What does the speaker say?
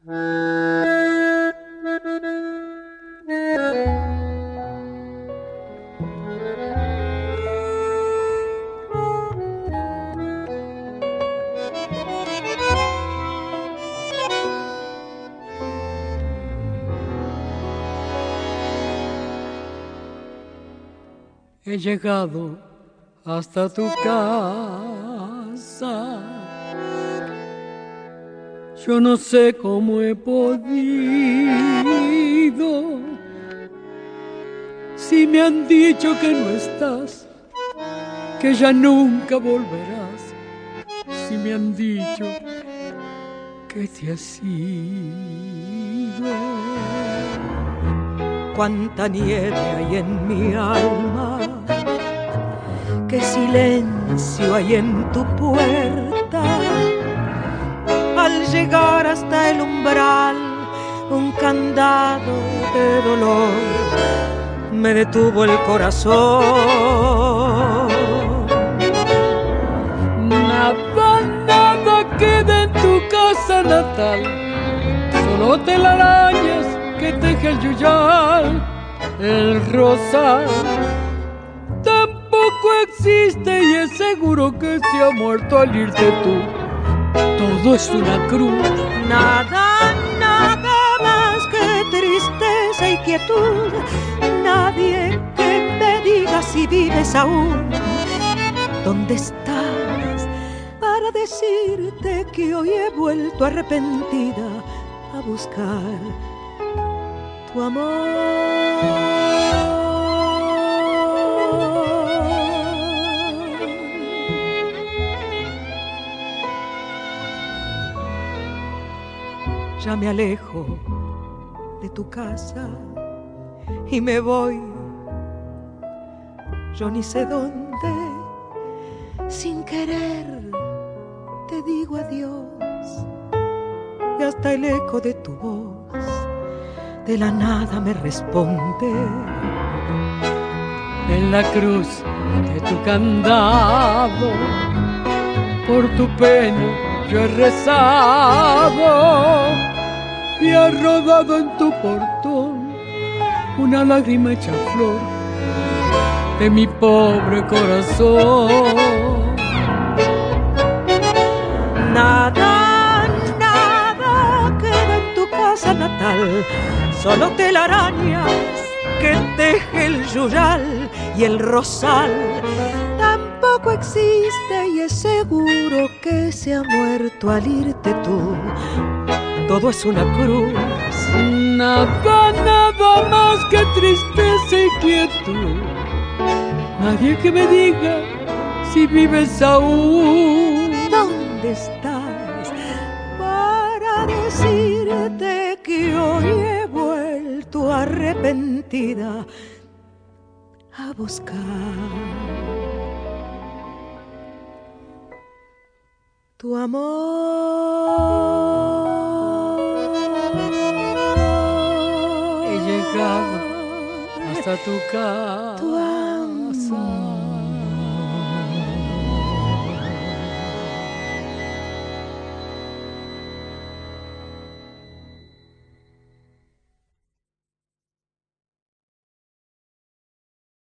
He llegado hasta tu casa. Yo no sé cómo he podido. Si me han dicho que no estás, que ya nunca volverás. Si me han dicho que te has ido. Cuánta nieve hay en mi alma, qué silencio hay en tu puerta. Al llegar hasta el umbral, un candado de dolor me detuvo el corazón. Nada queda en tu casa natal, solo telarañas que teje el yuyal, el rosal. Tampoco existe y es seguro que se ha muerto al irte tú. Todo es una cruz. Nada más que tristeza y quietud. Nadie que me diga si vives aún. ¿Dónde estás? Para decirte que hoy he vuelto arrepentida a buscar tu amor. Ya me alejo de tu casa y me voy, yo ni sé dónde, sin querer te digo adiós, y hasta el eco de tu voz de la nada me responde. En la cruz de tu candado, por tu pena yo he rezado, y ha rodado en tu portón una lágrima hecha flor de mi pobre corazón. Nada queda en tu casa natal, solo telarañas que teje el yuyal y el rosal. Tampoco existe y es seguro que se ha muerto al irte tú. Todo es una cruz. Nada más que tristeza y quietud. Nadie que me diga si vives aún. ¿Dónde estás? Para decirte que hoy he vuelto arrepentida a buscar tu amor. He llegado hasta tu casa.